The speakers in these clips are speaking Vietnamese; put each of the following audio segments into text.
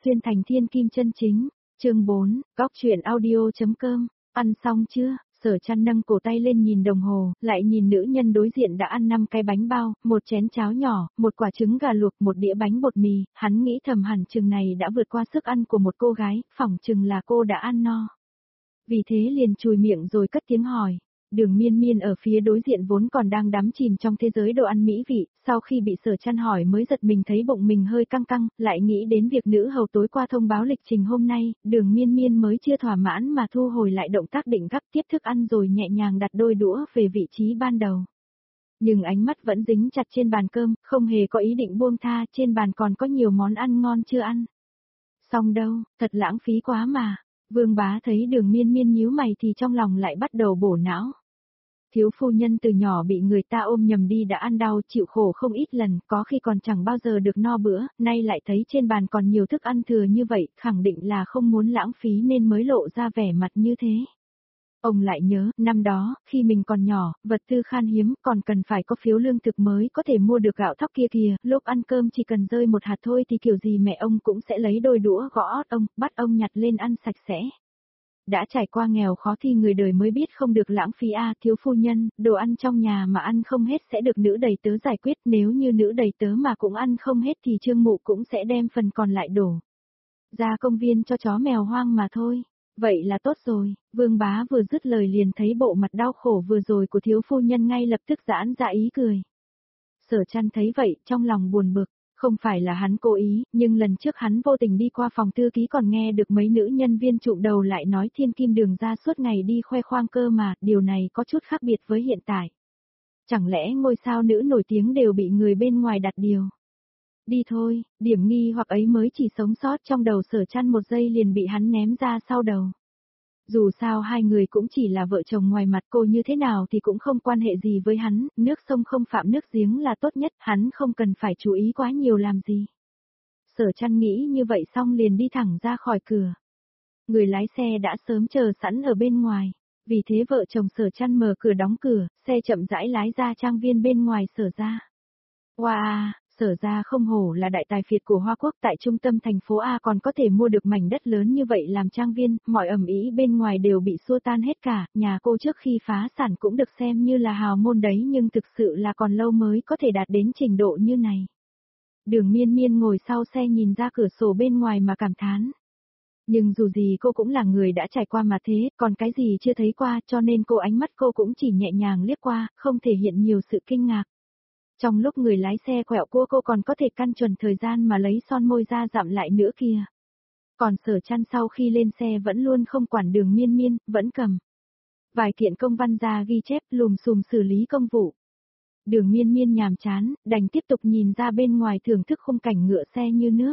xuyên thành thiên kim chân chính. Chương 4, góc truyện audio.com. Ăn xong chưa? Sở Trăn nâng cổ tay lên nhìn đồng hồ, lại nhìn nữ nhân đối diện đã ăn 5 cái bánh bao, một chén cháo nhỏ, một quả trứng gà luộc, một đĩa bánh bột mì, hắn nghĩ thầm hẳn chừng này đã vượt qua sức ăn của một cô gái, phỏng chừng là cô đã ăn no. Vì thế liền chùi miệng rồi cất tiếng hỏi. Đường Miên Miên ở phía đối diện vốn còn đang đắm chìm trong thế giới đồ ăn mỹ vị, sau khi bị Sở Trăn hỏi mới giật mình thấy bụng mình hơi căng căng, lại nghĩ đến việc nữ hầu tối qua thông báo lịch trình hôm nay, Đường Miên Miên mới chưa thỏa mãn mà thu hồi lại động tác định gắp tiếp thức ăn rồi nhẹ nhàng đặt đôi đũa về vị trí ban đầu. Nhưng ánh mắt vẫn dính chặt trên bàn cơm, không hề có ý định buông tha, trên bàn còn có nhiều món ăn ngon chưa ăn. Xong đâu, thật lãng phí quá mà. Vương Bá thấy Đường Miên Miên nhíu mày thì trong lòng lại bắt đầu bổ não. Thiếu phu nhân từ nhỏ bị người ta ôm nhầm đi đã ăn đau chịu khổ không ít lần, có khi còn chẳng bao giờ được no bữa, nay lại thấy trên bàn còn nhiều thức ăn thừa như vậy, khẳng định là không muốn lãng phí nên mới lộ ra vẻ mặt như thế. Ông lại nhớ, năm đó, khi mình còn nhỏ, vật tư khan hiếm, còn cần phải có phiếu lương thực mới có thể mua được gạo thóc kia kìa, lúc ăn cơm chỉ cần rơi một hạt thôi thì kiểu gì mẹ ông cũng sẽ lấy đôi đũa gõ ót ông, bắt ông nhặt lên ăn sạch sẽ. Đã trải qua nghèo khó thì người đời mới biết không được lãng phí thiếu phu nhân, đồ ăn trong nhà mà ăn không hết sẽ được nữ đầy tớ giải quyết, nếu như nữ đầy tớ mà cũng ăn không hết thì Trương Mụ cũng sẽ đem phần còn lại đổ ra công viên cho chó mèo hoang mà thôi. Vậy là tốt rồi, Vương Bá vừa dứt lời liền thấy bộ mặt đau khổ vừa rồi của thiếu phu nhân ngay lập tức giãn ra ý cười. Sở Trăn thấy vậy, trong lòng buồn bực, không phải là hắn cố ý, nhưng lần trước hắn vô tình đi qua phòng thư ký còn nghe được mấy nữ nhân viên trụm đầu lại nói Thiên Kim Đường ra suốt ngày đi khoe khoang cơ mà, điều này có chút khác biệt với hiện tại. Chẳng lẽ ngôi sao nữ nổi tiếng đều bị người bên ngoài đặt điều? Đi thôi, điểm nghi hoặc ấy mới chỉ sống sót trong đầu Sở Trăn một giây liền bị hắn ném ra sau đầu. Dù sao hai người cũng chỉ là vợ chồng ngoài mặt, cô như thế nào thì cũng không quan hệ gì với hắn, nước sông không phạm nước giếng là tốt nhất, hắn không cần phải chú ý quá nhiều làm gì. Sở Trăn nghĩ như vậy xong liền đi thẳng ra khỏi cửa. Người lái xe đã sớm chờ sẵn ở bên ngoài, vì thế vợ chồng Sở Trăn mở cửa đóng cửa, xe chậm rãi lái ra trang viên bên ngoài Sở gia. Wow! Sở ra không hổ là đại tài phiệt của Hoa Quốc, tại trung tâm thành phố A còn có thể mua được mảnh đất lớn như vậy làm trang viên, mọi ẩm ý bên ngoài đều bị xua tan hết cả, nhà cô trước khi phá sản cũng được xem như là hào môn đấy nhưng thực sự là còn lâu mới có thể đạt đến trình độ như này. Đường Miên Miên ngồi sau xe nhìn ra cửa sổ bên ngoài mà cảm thán. Nhưng dù gì cô cũng là người đã trải qua mà thế, còn cái gì chưa thấy qua cho nên ánh mắt cô cũng chỉ nhẹ nhàng liếc qua, không thể hiện nhiều sự kinh ngạc. Trong lúc người lái xe quẹo cô còn có thể căn chuẩn thời gian mà lấy son môi ra dặm lại nữa kìa. Còn Sở Trăn sau khi lên xe vẫn luôn không quản Đường Miên Miên, vẫn cầm vài kiện công văn ra ghi chép lùm xùm xử lý công vụ. Đường Miên Miên nhàm chán, đành tiếp tục nhìn ra bên ngoài thưởng thức khung cảnh ngựa xe như nước.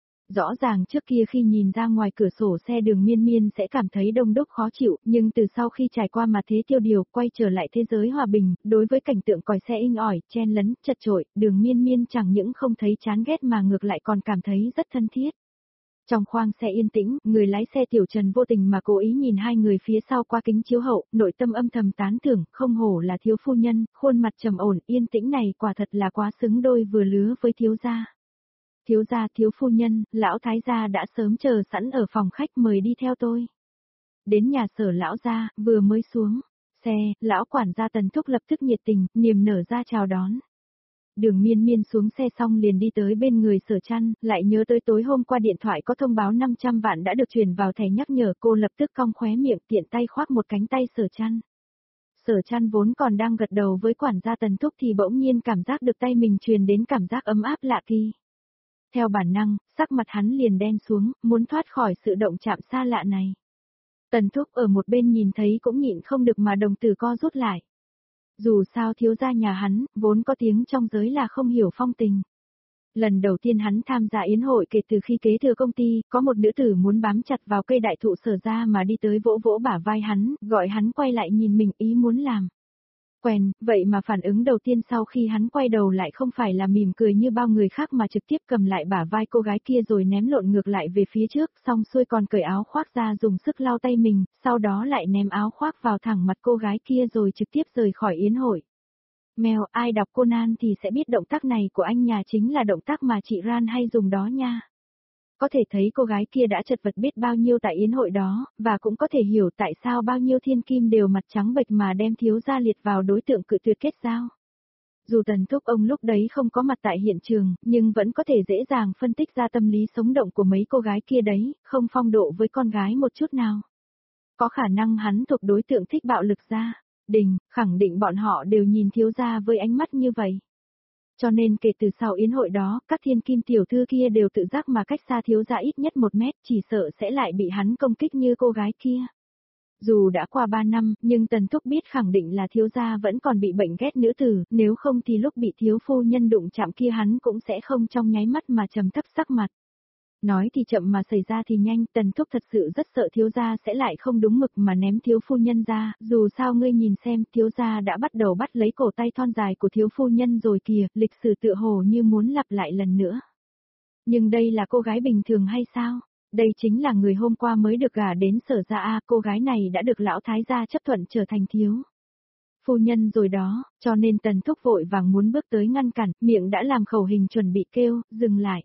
Rõ ràng trước kia khi nhìn ra ngoài cửa sổ xe Đường Miên Miên sẽ cảm thấy đông đúc khó chịu, nhưng từ sau khi trải qua mà thế tiêu điều, quay trở lại thế giới hòa bình, đối với cảnh tượng còi xe inh ỏi, chen lấn, chật chội, Đường Miên Miên chẳng những không thấy chán ghét mà ngược lại còn cảm thấy rất thân thiết. Trong khoang xe yên tĩnh, người lái xe Tiểu Trần vô tình mà cố ý nhìn hai người phía sau qua kính chiếu hậu, nội tâm âm thầm tán thưởng, không hổ là thiếu phu nhân, khuôn mặt trầm ổn, yên tĩnh này quả thật là quá xứng đôi vừa lứa với thiếu gia. Thiếu gia, thiếu phu nhân, lão thái gia đã sớm chờ sẵn ở phòng khách mời đi theo tôi. Đến nhà Sở lão gia, vừa mới xuống xe, lão quản gia Tần Thúc lập tức nhiệt tình, niềm nở ra chào đón. Đường Miên Miên xuống xe xong liền đi tới bên người Sở Trăn, lại nhớ tới tối hôm qua điện thoại có thông báo 500 vạn đã được truyền vào thẻ nhắc nhở, cô lập tức cong khóe miệng tiện tay khoác một cánh tay Sở Trăn. Sở Trăn vốn còn đang gật đầu với quản gia Tần Thúc thì bỗng nhiên cảm giác được tay mình truyền đến cảm giác ấm áp lạ kỳ. Theo bản năng, sắc mặt hắn liền đen xuống, muốn thoát khỏi sự động chạm xa lạ này. Tần Thúc ở một bên nhìn thấy cũng nhịn không được mà đồng tử co rút lại. Dù sao thiếu gia nhà hắn, vốn có tiếng trong giới là không hiểu phong tình. Lần đầu tiên hắn tham gia yến hội kể từ khi kế thừa công ty, có một nữ tử muốn bám chặt vào cây đại thụ Sở ra mà đi tới vỗ vỗ bả vai hắn, gọi hắn quay lại nhìn mình, ý muốn làm quen, vậy mà phản ứng đầu tiên sau khi hắn quay đầu lại không phải là mỉm cười như bao người khác mà trực tiếp cầm lại bả vai cô gái kia rồi ném lộn ngược lại về phía trước, xong xuôi còn cởi áo khoác ra dùng sức lau tay mình, sau đó lại ném áo khoác vào thẳng mặt cô gái kia rồi trực tiếp rời khỏi yến hội. Mèo, ai đọc Conan thì sẽ biết động tác này của anh nhà chính là động tác mà chị Ran hay dùng đó nha. Có thể thấy cô gái kia đã chật vật biết bao nhiêu tại yến hội đó, và cũng có thể hiểu tại sao bao nhiêu thiên kim đều mặt trắng bệch mà đem thiếu gia liệt vào đối tượng cự tuyệt kết giao. Dù Tần Thúc ông lúc đấy không có mặt tại hiện trường, nhưng vẫn có thể dễ dàng phân tích ra tâm lý sống động của mấy cô gái kia đấy, không phong độ với con gái một chút nào. Có khả năng hắn thuộc đối tượng thích bạo lực gia đình, khẳng định bọn họ đều nhìn thiếu gia với ánh mắt như vậy. Cho nên kể từ sau yến hội đó, các thiên kim tiểu thư kia đều tự giác mà cách xa thiếu gia ít nhất 1 mét, chỉ sợ sẽ lại bị hắn công kích như cô gái kia. Dù đã qua 3 năm, nhưng Tần Thúc biết khẳng định là thiếu gia vẫn còn bị bệnh ghét nữ tử, nếu không thì lúc bị thiếu phu nhân đụng chạm kia hắn cũng sẽ không trong nháy mắt mà trầm thấp sắc mặt. Nói thì chậm mà xảy ra thì nhanh, Tần Thúc thật sự rất sợ thiếu gia sẽ lại không đúng mực mà ném thiếu phu nhân ra, dù sao ngươi nhìn xem, thiếu gia đã bắt đầu bắt lấy cổ tay thon dài của thiếu phu nhân rồi kìa, lịch sử tựa hồ như muốn lặp lại lần nữa. Nhưng đây là cô gái bình thường hay sao? Đây chính là người hôm qua mới được gả đến Sở gia a, cô gái này đã được lão thái gia chấp thuận trở thành thiếu phu nhân rồi đó, cho nên Tần Thúc vội vàng muốn bước tới ngăn cản, miệng đã làm khẩu hình chuẩn bị kêu, dừng lại.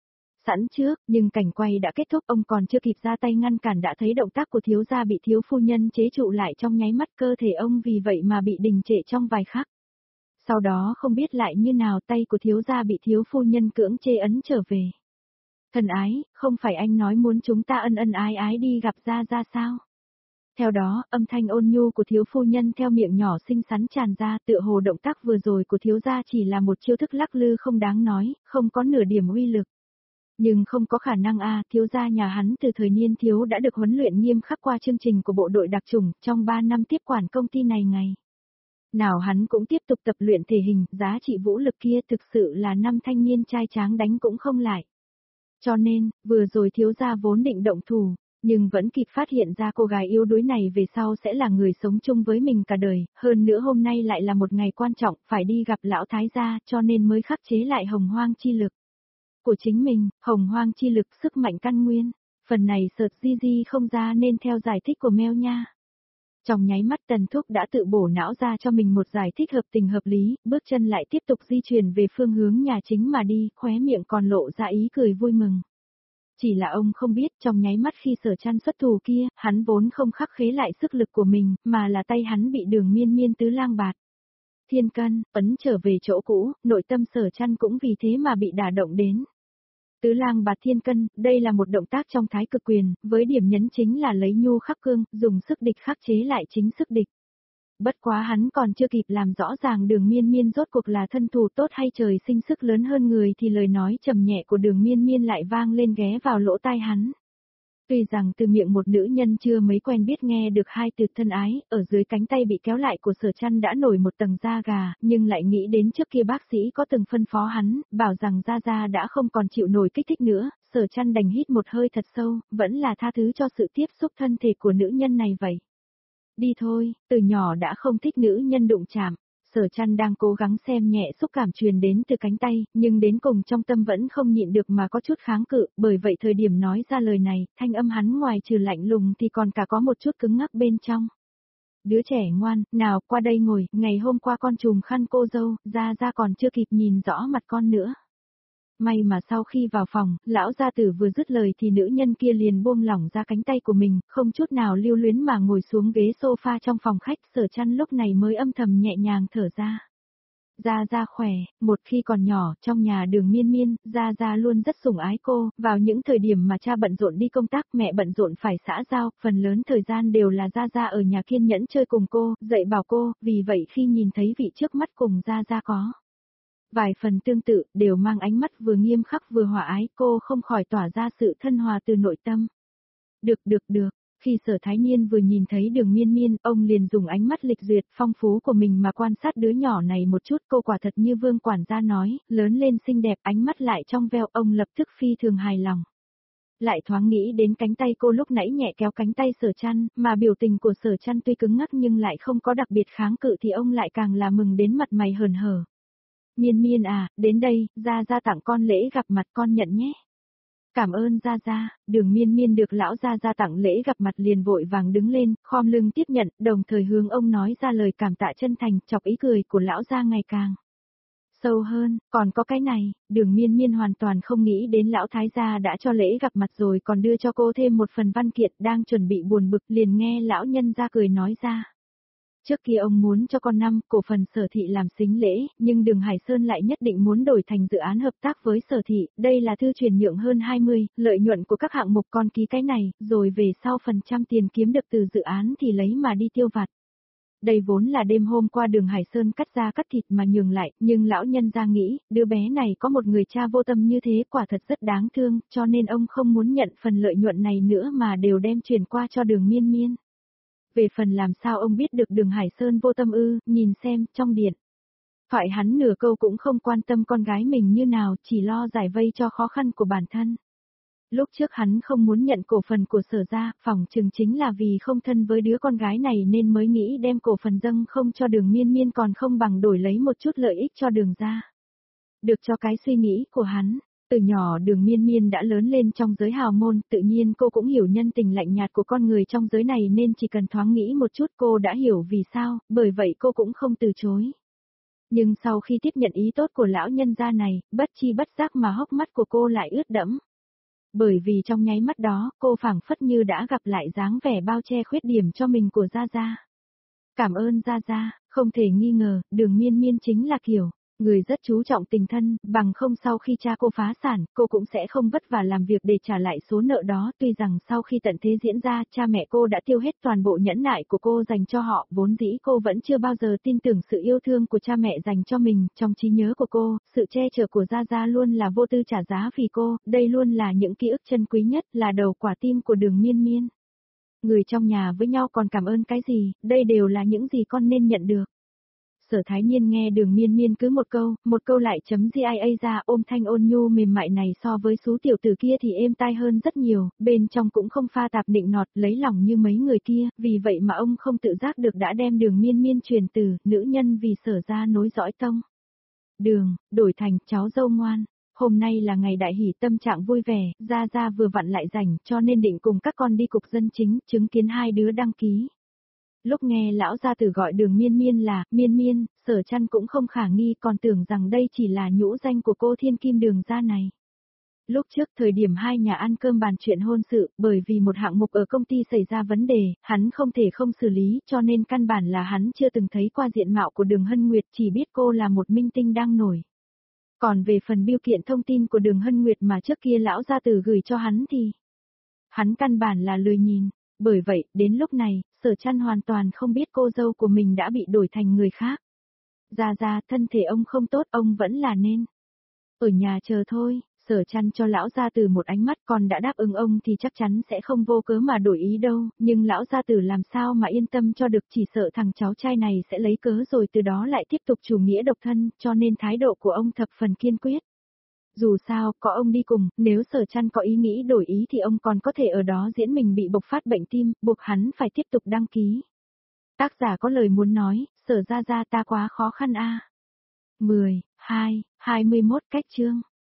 Sẵn trước, nhưng cảnh quay đã kết thúc, ông còn chưa kịp ra tay ngăn cản đã thấy động tác của thiếu gia bị thiếu phu nhân chế trụ lại trong nháy mắt, cơ thể ông vì vậy mà bị đình trệ trong vài khắc. Sau đó không biết lại như nào tay của thiếu gia bị thiếu phu nhân cưỡng chê ấn trở về. Thần ái, không phải anh nói muốn chúng ta ân ân ái ái đi gặp gia gia sao? Theo đó, âm thanh ôn nhu của thiếu phu nhân theo miệng nhỏ xinh xắn tràn ra, tựa hồ động tác vừa rồi của thiếu gia chỉ là một chiêu thức lắc lư không đáng nói, không có nửa điểm uy lực. Nhưng không có khả năng thiếu gia nhà hắn từ thời niên thiếu đã được huấn luyện nghiêm khắc qua chương trình của bộ đội đặc chủng, trong 3 năm tiếp quản công ty này ngày. Nào hắn cũng tiếp tục tập luyện thể hình, giá trị vũ lực kia thực sự là năm thanh niên trai tráng đánh cũng không lại. Cho nên, vừa rồi thiếu gia vốn định động thủ, nhưng vẫn kịp phát hiện ra cô gái yếu đuối này về sau sẽ là người sống chung với mình cả đời, hơn nữa hôm nay lại là một ngày quan trọng, phải đi gặp lão thái gia, cho nên mới khắc chế lại hồng hoang chi lực của chính mình, hồng hoang chi lực sức mạnh căn nguyên. Phần này sợt di không ra nên theo giải thích của Meo nha. Trong nháy mắt Tần Thúc đã tự bổ não ra cho mình một giải thích hợp tình hợp lý, bước chân lại tiếp tục di chuyển về phương hướng nhà chính mà đi, khóe miệng còn lộ ra ý cười vui mừng. Chỉ là ông không biết trong nháy mắt khi Sở Trăn xuất thủ kia, hắn vốn không khắc khế lại sức lực của mình, mà là tay hắn bị Đường Miên Miên tứ lang bạt. Thiên cân, ấn trở về chỗ cũ, nội tâm Sở Trăn cũng vì thế mà bị đả động đến. Tứ lang bạt thiên cân, đây là một động tác trong thái cực quyền, với điểm nhấn chính là lấy nhu khắc cương, dùng sức địch khắc chế lại chính sức địch. Bất quá hắn còn chưa kịp làm rõ ràng Đường Miên Miên rốt cuộc là thân thủ tốt hay trời sinh sức lớn hơn người thì lời nói trầm nhẹ của Đường Miên Miên lại vang lên ghé vào lỗ tai hắn. Tuy rằng từ miệng một nữ nhân chưa mấy quen biết nghe được 2 từ thân ái, ở dưới cánh tay bị kéo lại của Sở Trăn đã nổi một tầng da gà, nhưng lại nghĩ đến trước kia bác sĩ có từng phân phó hắn, bảo rằng da đã không còn chịu nổi kích thích nữa, Sở Trăn đành hít một hơi thật sâu, vẫn là tha thứ cho sự tiếp xúc thân thể của nữ nhân này vậy. Đi thôi, từ nhỏ đã không thích nữ nhân đụng chạm. Sở Trăn đang cố gắng xem nhẹ xúc cảm truyền đến từ cánh tay, nhưng đến cùng trong tâm vẫn không nhịn được mà có chút kháng cự, bởi vậy thời điểm nói ra lời này, thanh âm hắn ngoài trừ lạnh lùng thì còn cả có một chút cứng ngắc bên trong. Đứa trẻ ngoan, nào qua đây ngồi, ngày hôm qua con trùm khăn cô dâu, ra còn chưa kịp nhìn rõ mặt con nữa. May mà sau khi vào phòng, lão gia tử vừa dứt lời thì nữ nhân kia liền buông lỏng ra cánh tay của mình, không chút nào lưu luyến mà ngồi xuống ghế sofa trong phòng khách, Sở Trăn lúc này mới âm thầm nhẹ nhàng thở ra. Gia khỏe, một khi còn nhỏ, trong nhà Đường Miên Miên, Gia luôn rất sủng ái cô, vào những thời điểm mà cha bận rộn đi công tác, mẹ bận rộn phải xã giao, phần lớn thời gian đều là Gia ở nhà kiên nhẫn chơi cùng cô, dạy bảo cô, vì vậy khi nhìn thấy vị trước mắt cùng Gia có vài phần tương tự, đều mang ánh mắt vừa nghiêm khắc vừa hòa ái, cô không khỏi tỏa ra sự thân hòa từ nội tâm. Được. Khi Sở Thái Niên vừa nhìn thấy Đường Miên Miên, ông liền dùng ánh mắt lịch duyệt phong phú của mình mà quan sát đứa nhỏ này một chút, cô quả thật như Vương quản gia nói, lớn lên xinh đẹp, ánh mắt lại trong veo, ông lập tức phi thường hài lòng. Lại thoáng nghĩ đến cánh tay cô lúc nãy nhẹ kéo cánh tay Sở Trăn, mà biểu tình của Sở Trăn tuy cứng ngắc nhưng lại không có đặc biệt kháng cự thì ông lại càng là mừng đến mặt mày hớn hở. Miên à, đến đây, Gia tặng con lễ gặp mặt, con nhận nhé. Cảm ơn Gia, Đường Miên được lão Gia tặng lễ gặp mặt liền vội vàng đứng lên, khom lưng tiếp nhận, đồng thời hướng ông nói ra lời cảm tạ chân thành, chọc ý cười của lão Gia ngày càng Sâu hơn, còn có cái này, Đường Miên Miên hoàn toàn không nghĩ đến lão thái gia đã cho lễ gặp mặt rồi còn đưa cho cô thêm một phần văn kiện, đang chuẩn bị buồn bực liền nghe lão nhân ra cười nói ra. Trước kia ông muốn cho con 5 cổ phần Sở Thị làm sính lễ, nhưng Đường Hải Sơn lại nhất định muốn đổi thành dự án hợp tác với Sở Thị, đây là thư chuyển nhượng hơn 20, lợi nhuận của các hạng mục con ký cái này, rồi về sau phần trăm tiền kiếm được từ dự án thì lấy mà đi tiêu vặt. Đây vốn là đêm hôm qua Đường Hải Sơn cắt da cắt thịt mà nhường lại, nhưng lão nhân ra nghĩ, đứa bé này có một người cha vô tâm như thế quả thật rất đáng thương, cho nên ông không muốn nhận phần lợi nhuận này nữa mà đều đem chuyển qua cho Đường Miên Miên. Về phần làm sao ông biết được Đường Hải Sơn vô tâm ư, nhìn xem, trong điện. Thoại hắn nửa câu cũng không quan tâm con gái mình như nào, chỉ lo giải vây cho khó khăn của bản thân. Lúc trước hắn không muốn nhận cổ phần của Sở gia, phỏng chừng chính là vì không thân với đứa con gái này nên mới nghĩ đem cổ phần dâng không cho Đường Miên Miên còn không bằng đổi lấy một chút lợi ích cho Đường gia. Được cho cái suy nghĩ của hắn. Từ nhỏ Đường Miên Miên đã lớn lên trong giới hào môn, tự nhiên cô cũng hiểu nhân tình lạnh nhạt của con người trong giới này nên chỉ cần thoáng nghĩ một chút cô đã hiểu vì sao, bởi vậy cô cũng không từ chối. Nhưng sau khi tiếp nhận ý tốt của lão nhân gia này, bất chi bất giác mà hốc mắt của cô lại ướt đẫm. Bởi vì trong nháy mắt đó, cô phảng phất như đã gặp lại dáng vẻ bao che khuyết điểm cho mình của Gia Gia. Cảm ơn Gia Gia, không thể nghi ngờ, Đường Miên Miên chính là kiểu người rất chú trọng tình thân, bằng không sau khi cha cô phá sản, cô cũng sẽ không vất vả làm việc để trả lại số nợ đó, tuy rằng sau khi tận thế diễn ra, cha mẹ cô đã tiêu hết toàn bộ nhẫn nại của cô dành cho họ, vốn dĩ cô vẫn chưa bao giờ tin tưởng sự yêu thương của cha mẹ dành cho mình, trong trí nhớ của cô, sự che chở của Gia Gia luôn là vô tư trả giá vì cô, đây luôn là những ký ức chân quý nhất, là đầu quả tim của Đường Miên Miên. Người trong nhà với nhau còn cảm ơn cái gì, đây đều là những gì con nên nhận được. Sở Thái Nhiên nghe Đường Miên Miên cứ một câu lại chấm GIA ra ôm thanh ôn nhu mềm mại này so với số tiểu tử kia thì êm tai hơn rất nhiều, bên trong cũng không pha tạp nịnh nọt lấy lòng như mấy người kia, vì vậy mà ông không tự giác được đã đem Đường Miên Miên truyền từ nữ nhân vì Sở gia nối dõi tông. Đường, đổi thành cháu dâu ngoan. Hôm nay là ngày đại hỷ tâm trạng vui vẻ, Gia Gia vừa vặn lại rảnh cho nên định cùng các con đi cục dân chính, chứng kiến hai đứa đăng ký. Lúc nghe lão gia tử gọi Đường Miên Miên là Miên Miên, Sở Chăn cũng không khả nghi còn tưởng rằng đây chỉ là nhũ danh của cô thiên kim Đường gia này. Lúc trước thời điểm hai nhà ăn cơm bàn chuyện hôn sự, bởi vì một hạng mục ở công ty xảy ra vấn đề, hắn không thể không xử lý cho nên căn bản là hắn chưa từng thấy qua diện mạo của Đường Hân Nguyệt, chỉ biết cô là một minh tinh đang nổi. Còn về phần bưu kiện thông tin của Đường Hân Nguyệt mà trước kia lão gia tử gửi cho hắn thì hắn căn bản là lười nhìn. Bởi vậy, đến lúc này, Sở Chăn hoàn toàn không biết cô dâu của mình đã bị đổi thành người khác. Gia Gia, thân thể ông không tốt, ông vẫn là nên ở nhà chờ thôi. Sở Chăn cho lão gia tử một ánh mắt, còn đã đáp ứng ông thì chắc chắn sẽ không vô cớ mà đổi ý đâu, nhưng lão gia tử làm sao mà yên tâm cho được, chỉ sợ thằng cháu trai này sẽ lấy cớ rồi từ đó lại tiếp tục chủ nghĩa độc thân, cho nên thái độ của ông thập phần kiên quyết. Dù sao, có ông đi cùng, nếu Sở Chăn có ý nghĩ đổi ý thì ông còn có thể ở đó diễn mình bị bộc phát bệnh tim, buộc hắn phải tiếp tục đăng ký. Tác giả có lời muốn nói, Sở Gia Gia ta quá khó khăn a. 10, 2, 21 cách chương.